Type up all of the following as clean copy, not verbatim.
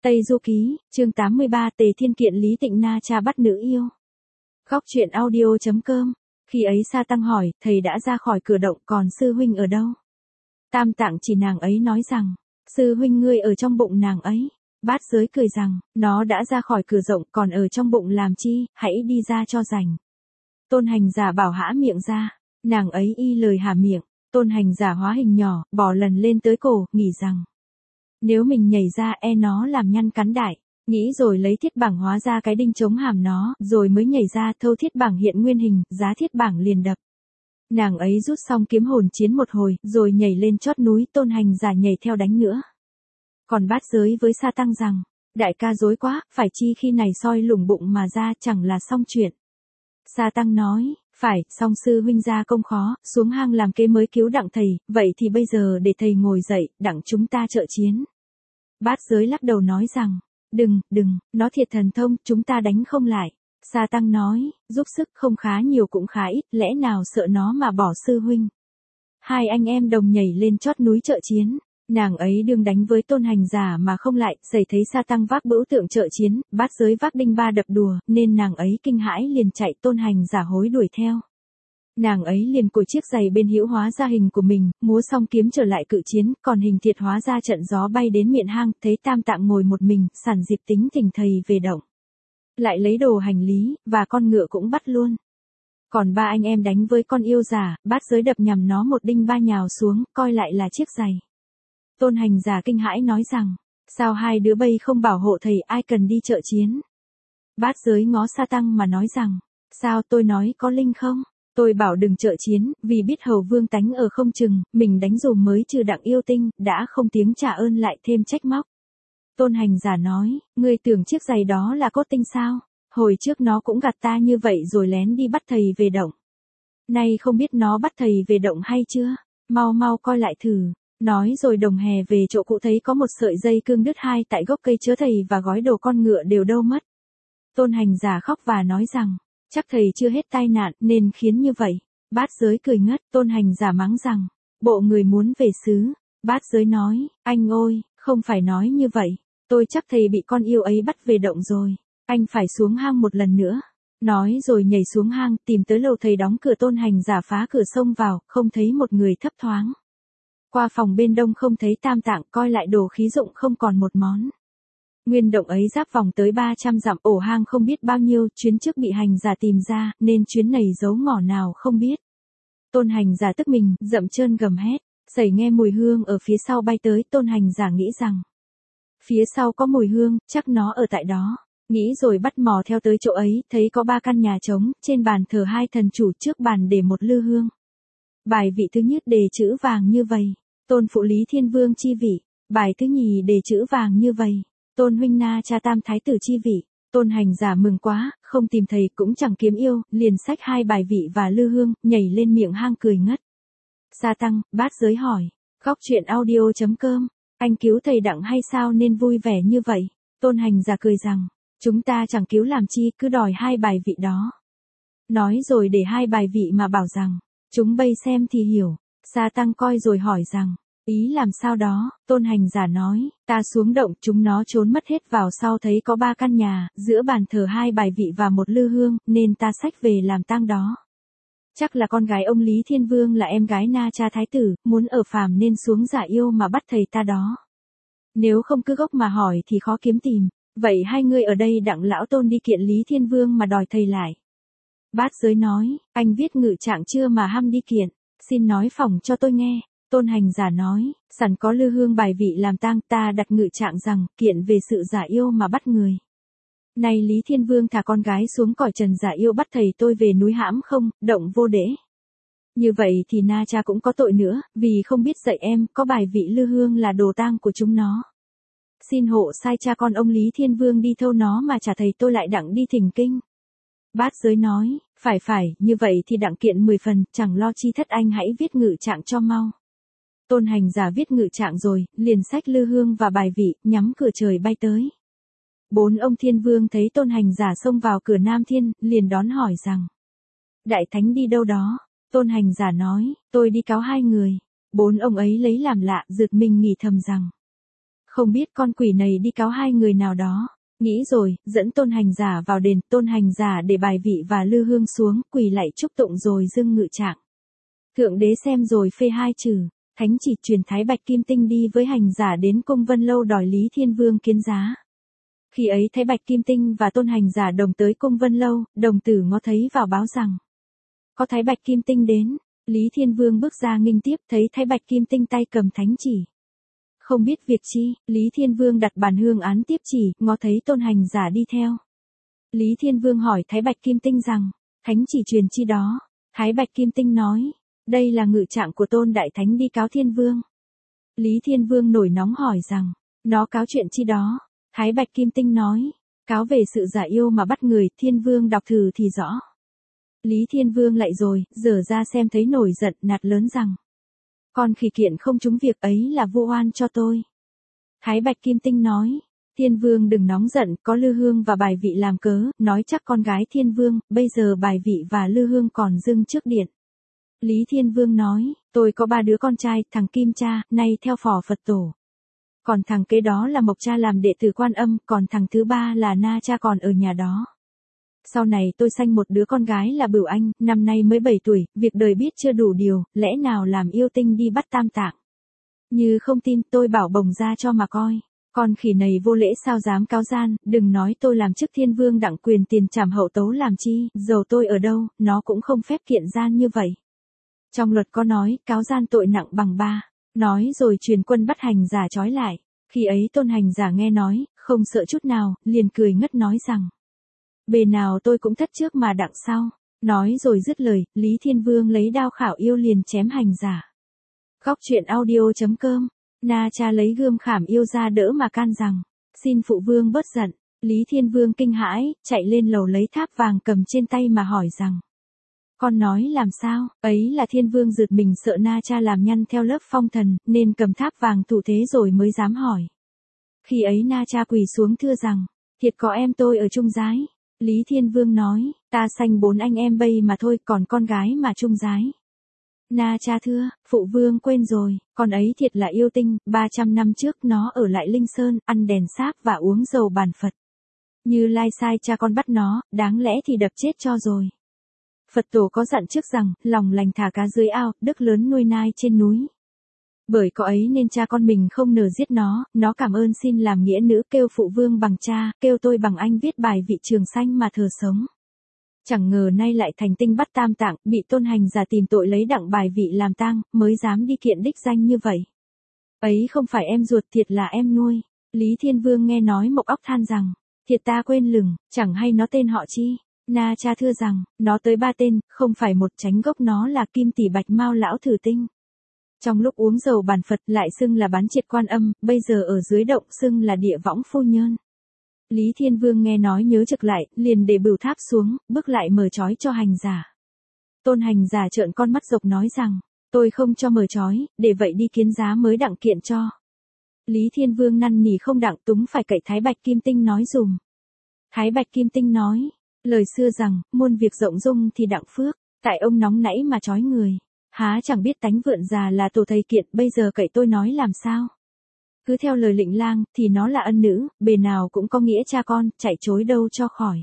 Tây Du Ký, chương 83 Tề Thiên kiện Lý Tịnh Na cha bắt nữ yêu. Góc truyện audio.com. Khi ấy Sa Tăng hỏi, thầy đã ra khỏi cửa động, còn sư huynh ở đâu? Tam Tạng chỉ nàng ấy nói rằng, sư huynh ngươi ở trong bụng nàng ấy. Bát Giới cười rằng, nó đã ra khỏi cửa rộng, còn ở trong bụng làm chi, hãy đi ra cho rành. Tôn Hành Giả bảo hã miệng ra, nàng ấy y lời hả miệng. Tôn Hành Giả hóa hình nhỏ, bò lần lên tới cổ, nghĩ rằng, nếu mình nhảy ra nó làm nhăn cắn đại. Nghĩ rồi lấy thiết bảng hóa ra cái đinh chống hàm nó, rồi mới nhảy ra, thâu thiết bảng hiện nguyên hình, giá thiết bảng liền đập. Nàng ấy rút xong kiếm hồn chiến một hồi, rồi nhảy lên chót núi. Tôn Hành Giả nhảy theo đánh nữa. Còn Bát Giới với Sa Tăng rằng, đại ca dối quá, phải chi khi này soi lủng bụng mà ra, chẳng là xong chuyện. Sa Tăng nói, phải, song sư huynh ra công khó, xuống hang làm kế mới cứu đặng thầy, vậy thì bây giờ để thầy ngồi dậy, đặng chúng ta trợ chiến. Bát Giới lắc đầu nói rằng, đừng, nó thiệt thần thông, chúng ta đánh không lại. Sa Tăng nói, giúp sức không khá nhiều cũng khá ít, lẽ nào sợ nó mà bỏ sư huynh. Hai anh em đồng nhảy lên chót núi trợ chiến. Nàng ấy đương đánh với Tôn Hành Giả mà không lại, xảy thấy Sa Tăng vác bữu tượng trợ chiến, Bát Giới vác đinh ba đập đùa, nên nàng ấy kinh hãi liền chạy. Tôn Hành Giả hối đuổi theo. Nàng ấy liền cởi chiếc giày bên hữu hóa ra hình của mình, múa xong kiếm trở lại cự chiến, còn hình thiệt hóa ra trận gió bay đến miệng hang, thấy Tam Tạng ngồi một mình, sẵn dịp tính thỉnh thầy về động. Lại lấy đồ hành lý, và con ngựa cũng bắt luôn. Còn ba anh em đánh với con yêu giả, Bát Giới đập nhằm nó một đinh ba nhào xuống, coi lại là chiếc giày. Tôn Hành Giả kinh hãi nói rằng, sao hai đứa bây không bảo hộ thầy, ai cần đi trợ chiến. Bát Giới ngó Sa Tăng mà nói rằng, sao tôi nói có linh không? Tôi bảo đừng trợ chiến, vì biết hầu vương tánh ở không chừng, mình đánh dùm mới trừ đặng yêu tinh, đã không tiếng trả ơn lại thêm trách móc. Tôn Hành Giả nói, ngươi tưởng chiếc giày đó là cốt tinh sao? Hồi trước nó cũng gạt ta như vậy rồi lén đi bắt thầy về động. Nay không biết nó bắt thầy về động hay chưa? Mau coi lại thử. Nói rồi đồng hè về chỗ cụ thấy có một sợi dây cương đứt hai tại gốc cây chớ thầy và gói đồ con ngựa đều đâu mất. Tôn Hành Giả khóc và nói rằng, chắc thầy chưa hết tai nạn nên khiến như vậy. Bát Giới cười ngất. Tôn Hành Giả mắng rằng, bộ người muốn về xứ. Bát Giới nói, anh ôi, không phải nói như vậy. Tôi chắc thầy bị con yêu ấy bắt về động rồi. Anh phải xuống hang một lần nữa. Nói rồi nhảy xuống hang, tìm tới lầu thầy đóng cửa. Tôn Hành Giả phá cửa xông vào, không thấy một người thấp thoáng. Qua phòng bên đông không thấy Tam Tạng, coi lại đồ khí dụng không còn một món. Nguyên động ấy giáp vòng tới 300 dặm, ổ hang không biết bao nhiêu, chuyến trước bị Hành Giả tìm ra, nên chuyến này giấu ngỏ nào không biết. Tôn Hành Giả tức mình, dậm chân gầm hét, sẩy nghe mùi hương ở phía sau bay tới. Tôn Hành Giả nghĩ rằng, phía sau có mùi hương, chắc nó ở tại đó. Nghĩ rồi bắt mò theo tới chỗ ấy, thấy có 3 căn nhà trống, trên bàn thờ hai thần chủ, trước bàn để một lư hương. Bài vị thứ nhất đề chữ vàng như vậy, Tôn phụ Lý Thiên Vương chi vị. Bài thứ nhì đề chữ vàng như vậy, Tôn huynh Na cha Tam Thái tử chi vị. Tôn Hành Giả mừng quá, không tìm thầy cũng chẳng kiếm yêu, liền xách 2 bài vị và lư hương, nhảy lên miệng hang cười ngất. Sa Tăng, Bát Giới hỏi, góc truyện audio.com, anh cứu thầy đặng hay sao nên vui vẻ như vậy? Tôn Hành Giả cười rằng, chúng ta chẳng cứu làm chi, cứ đòi 2 bài vị đó. Nói rồi để 2 bài vị mà bảo rằng, chúng bây xem thì hiểu. Sa Tăng coi rồi hỏi rằng, ý làm sao đó? Tôn Hành Giả nói, ta xuống động, chúng nó trốn mất hết vào sau thấy có 3 căn nhà, giữa bàn thờ 2 bài vị và một lư hương, nên ta xách về làm tang đó. Chắc là con gái ông Lý Thiên Vương là em gái Na cha Thái tử, muốn ở phàm nên xuống giả yêu mà bắt thầy ta đó. Nếu không cứ gốc mà hỏi thì khó kiếm tìm, vậy hai người ở đây đặng lão Tôn đi kiện Lý Thiên Vương mà đòi thầy lại. Bát Giới nói, anh viết ngự trạng chưa mà hăm đi kiện, xin nói phỏng cho tôi nghe. Tôn Hành Giả nói, sẵn có lư hương bài vị làm tang, ta đặt ngự trạng rằng, kiện về sự giả yêu mà bắt người. Này Lý Thiên Vương thả con gái xuống cõi trần giả yêu bắt thầy tôi về núi hãm không, động vô đễ. Như vậy thì Na cha cũng có tội nữa, vì không biết dạy em, có bài vị lư hương là đồ tang của chúng nó. Xin hộ sai cha con ông Lý Thiên Vương đi thâu nó mà trả thầy tôi lại đặng đi thỉnh kinh. Bát Giới nói, phải, như vậy thì đặng kiện 10 phần, chẳng lo chi thất, anh hãy viết ngự trạng cho mau. Tôn Hành Giả viết ngự trạng rồi, liền xách lư hương và bài vị, nhắm cửa trời bay tới. 4 ông Thiên Vương thấy Tôn Hành Giả xông vào cửa Nam Thiên, liền đón hỏi rằng, Đại Thánh đi đâu đó? Tôn Hành Giả nói, tôi đi cáo 2 người. 4 ông ấy lấy làm lạ, giật mình nghĩ thầm rằng, Không biết con quỷ này đi cáo hai người nào đó. Nghĩ rồi, dẫn tôn hành giả vào đền, tôn hành giả để bài vị và lư hương xuống, quỳ lạy chúc tụng rồi dâng ngự trạng. Thượng đế xem rồi phê hai chữ, thánh chỉ truyền Thái Bạch Kim Tinh đi với hành giả đến cung Vân Lâu đòi Lý Thiên Vương kiến giá. Khi ấy Thái Bạch Kim Tinh và tôn hành giả đồng tới cung Vân Lâu, đồng tử ngó thấy vào báo rằng có Thái Bạch Kim Tinh đến. Lý Thiên Vương bước ra nghênh tiếp, thấy Thái Bạch Kim Tinh tay cầm thánh chỉ. Không biết việc chi, Lý Thiên Vương đặt bàn hương án tiếp chỉ, ngó thấy tôn hành giả đi theo. Lý Thiên Vương hỏi Thái Bạch Kim Tinh rằng, thánh chỉ truyền chi đó. Thái Bạch Kim Tinh nói, đây là ngự trạng của tôn đại thánh đi cáo Thiên Vương. Lý Thiên Vương nổi nóng hỏi rằng, nó cáo chuyện chi đó. Thái Bạch Kim Tinh nói, cáo về sự giả yêu mà bắt người, Thiên Vương đọc thử thì rõ. Lý Thiên Vương lại rồi, dở ra xem thấy nổi giận, nạt lớn rằng, con khỉ kiện không trúng việc ấy là vu oan cho tôi. Thái Bạch Kim Tinh nói, Thiên Vương đừng nóng giận, có lư hương và bài vị làm cớ, nói chắc con gái Thiên Vương, bây giờ bài vị và lư hương còn dưng trước điện. Lý Thiên Vương nói, tôi có 3 đứa con trai, thằng Kim Cha, nay theo phò Phật tổ. Còn thằng kế đó là Mộc Cha làm đệ tử Quan Âm, còn thằng thứ 3 là Na Cha còn ở nhà đó. Sau này tôi sanh một đứa con gái là Bửu Anh, năm nay mới 7 tuổi, việc đời biết chưa đủ điều, lẽ nào làm yêu tinh đi bắt tam tạng. Như không tin, tôi bảo bồng ra cho mà coi. Con khỉ này vô lễ sao dám cáo gian, đừng nói tôi làm chức Thiên Vương đặng quyền tiền trảm hậu tấu làm chi, dầu tôi ở đâu, nó cũng không phép kiện gian như vậy. Trong luật có nói, cáo gian tội nặng bằng 3. Nói rồi truyền quân bắt hành giả trói lại. Khi ấy tôn hành giả nghe nói, không sợ chút nào, liền cười ngất nói rằng, bề nào tôi cũng thất trước mà đặng sau. Nói rồi dứt lời, Lý Thiên Vương lấy đao khảo yêu liền chém hành giả. Góc truyện audio.com. Na Cha lấy gươm khảm yêu ra đỡ mà can rằng, xin phụ vương bớt giận. Lý Thiên Vương kinh hãi, chạy lên lầu lấy tháp vàng cầm trên tay mà hỏi rằng, con nói làm sao? Ấy là Thiên Vương giật mình sợ Na Cha làm nhăn theo lớp phong thần, nên cầm tháp vàng thủ thế rồi mới dám hỏi. Khi ấy Na Cha quỳ xuống thưa rằng, thiệt có em tôi ở chung giái. Lý Thiên Vương nói, ta sanh 4 anh em bây mà thôi, còn con gái mà chung giái. Na Cha thưa, phụ vương quên rồi, con ấy thiệt là yêu tinh, 300 năm trước nó ở lại Linh Sơn, ăn đèn sáp và uống dầu bàn Phật. Như Lai sai cha con bắt nó, đáng lẽ thì đập chết cho rồi. Phật tổ có dặn trước rằng, lòng lành thả cá dưới ao, đức lớn nuôi nai trên núi. Bởi có ấy nên cha con mình không nỡ giết nó cảm ơn xin làm nghĩa nữ, kêu phụ vương bằng cha, kêu tôi bằng anh viết bài vị trường sanh mà thờ sống. Chẳng ngờ nay lại thành tinh bắt tam tạng, bị tôn hành giả tìm tội lấy đặng bài vị làm tang, mới dám đi kiện đích danh như vậy. Ấy không phải em ruột, thiệt là em nuôi. Lý Thiên Vương nghe nói mộc óc than rằng, thiệt ta quên lừng, chẳng hay nó tên họ chi. Na Cha thưa rằng, nó tới 3 tên, không phải một, tránh gốc nó là Kim Tỷ Bạch Mao lão thử tinh. Trong lúc uống dầu bàn Phật lại xưng là bán triệt Quan Âm, bây giờ ở dưới động xưng là địa võng phu nhân. Lý Thiên Vương nghe nói nhớ trực lại, liền để bửu tháp xuống, bước lại mở trói cho hành giả. Tôn hành giả trợn con mắt rộc nói rằng, tôi không cho mở trói, để vậy đi kiến giá mới đặng kiện cho. Lý Thiên Vương năn nỉ không đặng túng phải cậy Thái Bạch Kim Tinh nói dùm. Thái Bạch Kim Tinh nói, lời xưa rằng, muôn việc rộng dung thì đặng phước, tại ông nóng nảy mà trói người. Há chẳng biết tánh vượn già là tổ thầy kiện, bây giờ cậy tôi nói làm sao? Cứ theo lời lệnh lang, thì nó là ân nữ, bề nào cũng có nghĩa cha con, chạy chối đâu cho khỏi.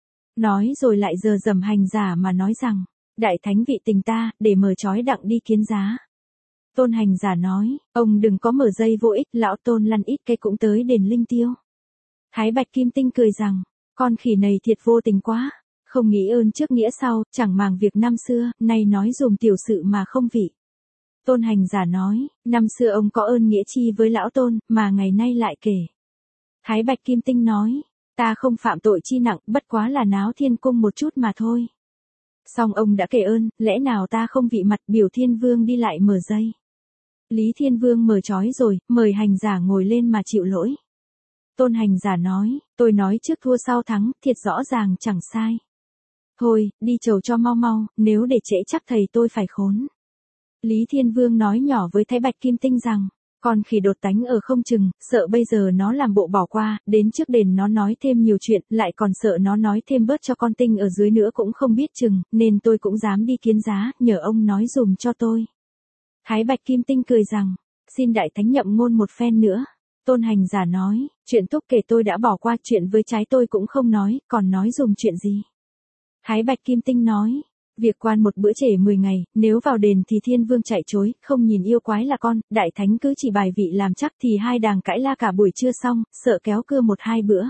Nói rồi lại giờ dầm hành giả mà nói rằng, đại thánh vị tình ta, để mở trói đặng đi kiến giá. Tôn hành giả nói, ông đừng có mở dây vô ích, lão tôn lăn ít cây cũng tới đền linh tiêu. Thái Bạch Kim Tinh cười rằng, con khỉ này thiệt vô tình quá. Không nghĩ ơn trước nghĩa sau, chẳng màng việc năm xưa, nay nói dùm tiểu sự mà không vị. Tôn hành giả nói, năm xưa ông có ơn nghĩa chi với lão tôn, mà ngày nay lại kể. Thái Bạch Kim Tinh nói, ta không phạm tội chi nặng, bất quá là náo thiên cung một chút mà thôi. Song ông đã kể ơn, lẽ nào ta không vị mặt, biểu Thiên Vương đi lại mở dây. Lý Thiên Vương mở trói rồi, mời hành giả ngồi lên mà chịu lỗi. Tôn hành giả nói, tôi nói trước thua sau thắng, thiệt rõ ràng chẳng sai. Thôi, đi chầu cho mau mau, nếu để trễ chắc thầy tôi phải khốn. Lý Thiên Vương nói nhỏ với Thái Bạch Kim Tinh rằng, con khỉ đột tánh ở không chừng, sợ bây giờ nó làm bộ bỏ qua, đến trước đền nó nói thêm nhiều chuyện, lại còn sợ nó nói thêm bớt cho con tinh ở dưới nữa cũng không biết chừng, nên tôi cũng dám đi kiến giá, nhờ ông nói dùm cho tôi. Thái Bạch Kim Tinh cười rằng, xin đại thánh nhậm ngôn một phen nữa. Tôn Hành Giả nói, chuyện thúc kể tôi đã bỏ qua, chuyện với trái tôi cũng không nói, còn nói dùm chuyện gì. Thái Bạch Kim Tinh nói, việc quan một bữa trễ 10 ngày, nếu vào đền thì thiên vương chạy chối, không nhìn yêu quái là con, đại thánh cứ chỉ bài vị làm chắc thì hai đàng cãi la cả buổi trưa xong, sợ kéo cưa 1-2 bữa.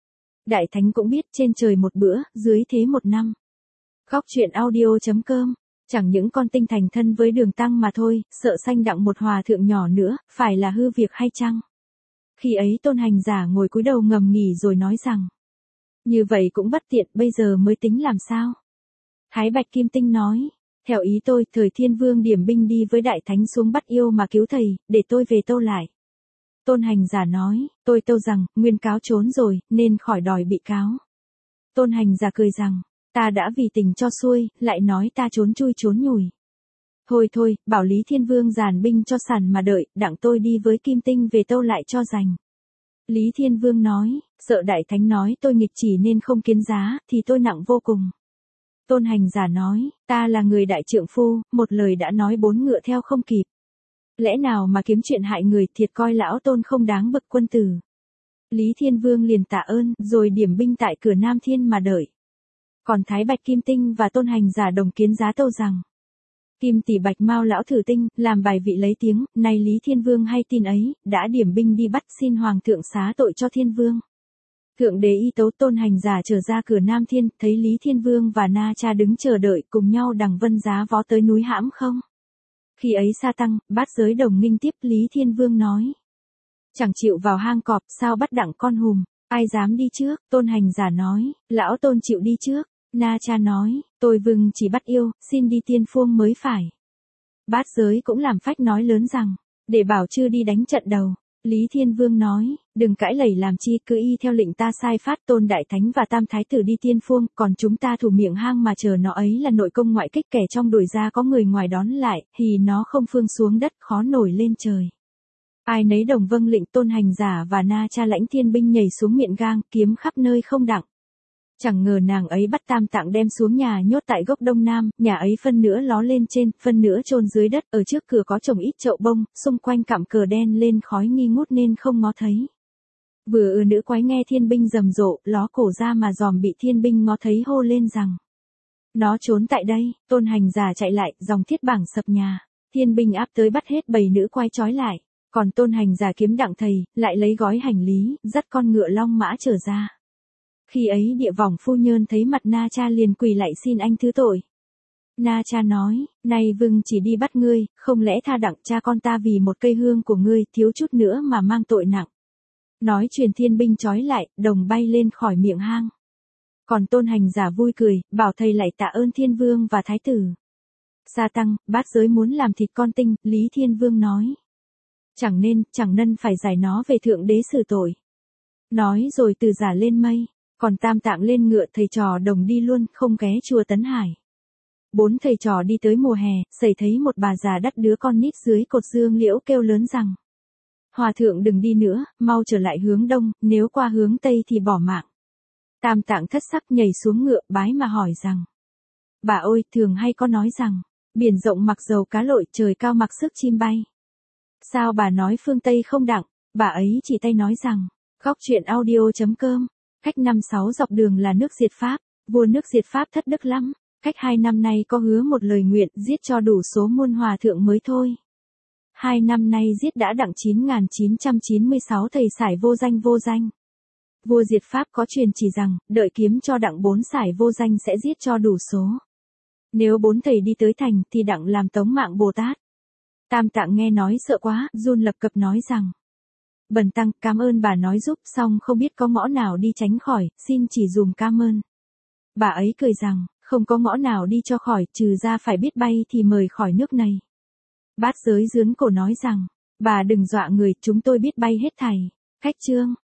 Đại thánh cũng biết trên trời một bữa, dưới thế 1 năm. Góc truyện audio.com, chẳng những con tinh thành thân với Đường Tăng mà thôi, sợ sanh đặng một hòa thượng nhỏ nữa, phải là hư việc hay chăng? Khi ấy Tôn Hành Giả ngồi cúi đầu ngầm nghỉ rồi nói rằng, như vậy cũng bất tiện, bây giờ mới tính làm sao? Thái Bạch Kim Tinh nói, theo ý tôi, thời Thiên Vương điểm binh đi với Đại Thánh xuống bắt yêu mà cứu thầy, để tôi về tâu lại. Tôn Hành Giả nói, tôi tâu rằng, nguyên cáo trốn rồi, nên khỏi đòi bị cáo. Tôn Hành Giả cười rằng, ta đã vì tình cho xuôi, lại nói ta trốn chui trốn nhủi. Thôi thôi, bảo Lý Thiên Vương dàn binh cho sẵn mà đợi, đặng tôi đi với Kim Tinh về tâu lại cho rành. Lý Thiên Vương nói, sợ Đại Thánh nói tôi nghịch chỉ nên không kiến giá, thì tôi nặng vô cùng. Tôn Hành Giả nói, ta là người đại trượng phu, một lời đã nói 4 ngựa theo không kịp. Lẽ nào mà kiếm chuyện hại người, thiệt coi lão Tôn không đáng bậc quân tử. Lý Thiên Vương liền tạ ơn, rồi điểm binh tại cửa Nam Thiên mà đợi. Còn Thái Bạch Kim Tinh và Tôn Hành Giả đồng kiến giá tâu rằng, Kim tỷ Bạch Mao lão thử tinh, làm bài vị lấy tiếng, nay Lý Thiên Vương hay tin ấy, đã điểm binh đi bắt, xin Hoàng thượng xá tội cho Thiên Vương. Thượng đế y tấu. Tôn Hành Giả trở ra cửa Nam Thiên, thấy Lý Thiên Vương và Na Cha đứng chờ đợi cùng nhau đằng vân giá vó tới núi Hãm Không. Khi ấy Sa Tăng, Bát Giới Đồng nghinh tiếp. Lý Thiên Vương nói, chẳng chịu vào hang cọp, sao bắt đặng con hùm, ai dám đi trước? Tôn Hành Giả nói, lão Tôn chịu đi trước. Na Cha nói, tôi vâng chỉ bắt yêu, xin đi tiên phuông mới phải. Bát Giới cũng làm phách nói lớn rằng, để bảo chư đi đánh trận đầu. Lý Thiên Vương nói, đừng cãi lẩy làm chi, cứ y theo lệnh ta sai phát. Tôn Đại Thánh và Tam Thái Tử đi tiên phuông, còn chúng ta thủ miệng hang mà chờ nó ấy là nội công ngoại kích, kẻ trong đuổi ra có người ngoài đón lại, thì nó không phương xuống đất, khó nổi lên trời. Ai nấy đồng vâng lệnh. Tôn Hành Giả và Na Cha lãnh thiên binh nhảy xuống miệng gang, kiếm khắp nơi không đặng. Chẳng ngờ nàng ấy bắt Tam Tạng đem xuống nhà nhốt tại gốc Đông Nam, nhà ấy phân nửa ló lên trên, phân nửa chôn dưới đất, ở trước cửa có trồng ít chậu bông, xung quanh cặm cờ đen lên khói nghi ngút nên không ngó thấy. Vừa nữ quái nghe thiên binh rầm rộ, ló cổ ra mà dòm bị thiên binh ngó thấy hô lên rằng, nó trốn tại đây. Tôn Hành Giả chạy lại, dòng thiết bảng sập nhà, thiên binh áp tới bắt hết bầy nữ quái trói lại, còn Tôn Hành Giả kiếm đặng thầy, lại lấy gói hành lý, dắt con ngựa long mã trở ra. Khi ấy Địa Võng phu nhân thấy mặt Na Cha liền quỳ lại xin anh thứ tội. Na Cha nói, này vâng chỉ đi bắt ngươi, không lẽ tha đặng cha con ta vì một cây hương của ngươi, thiếu chút nữa mà mang tội nặng. Nói truyền thiên binh trói lại, đồng bay lên khỏi miệng hang. Còn Tôn Hành Giả vui cười, bảo thầy lại tạ ơn Thiên Vương và Thái Tử. Sa Tăng, Bát Giới muốn làm thịt con tinh, Lý Thiên Vương nói, chẳng nên, chẳng nân phải giải nó về thượng đế xử tội. Nói rồi từ giả lên mây. Còn Tam Tạng lên ngựa, thầy trò đồng đi luôn, không ghé chùa Tấn Hải. 4 thầy trò đi tới mùa hè, xảy thấy một bà già đắt đứa con nít dưới cột dương liễu kêu lớn rằng, Hòa thượng đừng đi nữa, mau trở lại hướng đông, nếu qua hướng tây thì bỏ mạng. Tam Tạng thất sắc nhảy xuống ngựa, bái mà hỏi rằng, bà ơi, thường hay có nói rằng, biển rộng mặc dầu cá lội, trời cao mặc sức chim bay. Sao bà nói phương Tây không đặng? Bà ấy chỉ tay nói rằng, góc truyện audio.com, cách 5-6 dọc đường là nước diệt Pháp, vua nước diệt Pháp thất đức lắm, cách 2 năm nay có hứa một lời nguyện, giết cho đủ số muôn hòa thượng mới thôi. 2 năm nay giết đã đặng 9.996 thầy sải vô danh vô danh. Vua diệt Pháp có truyền chỉ rằng, đợi kiếm cho đặng 4 sải vô danh sẽ giết cho đủ số. Nếu 4 thầy đi tới thành thì đặng làm tống mạng Bồ Tát. Tam Tạng nghe nói sợ quá, run lập cập nói rằng, bần tăng cảm ơn bà nói giúp, xong không biết có ngõ nào đi tránh khỏi, xin chỉ dùm cảm ơn. Bà ấy cười rằng, không có ngõ nào đi cho khỏi, trừ ra phải biết bay thì mời khỏi nước này. Bát Giới giương cổ nói rằng, bà đừng dọa người, chúng tôi biết bay hết thảy. Khách chương.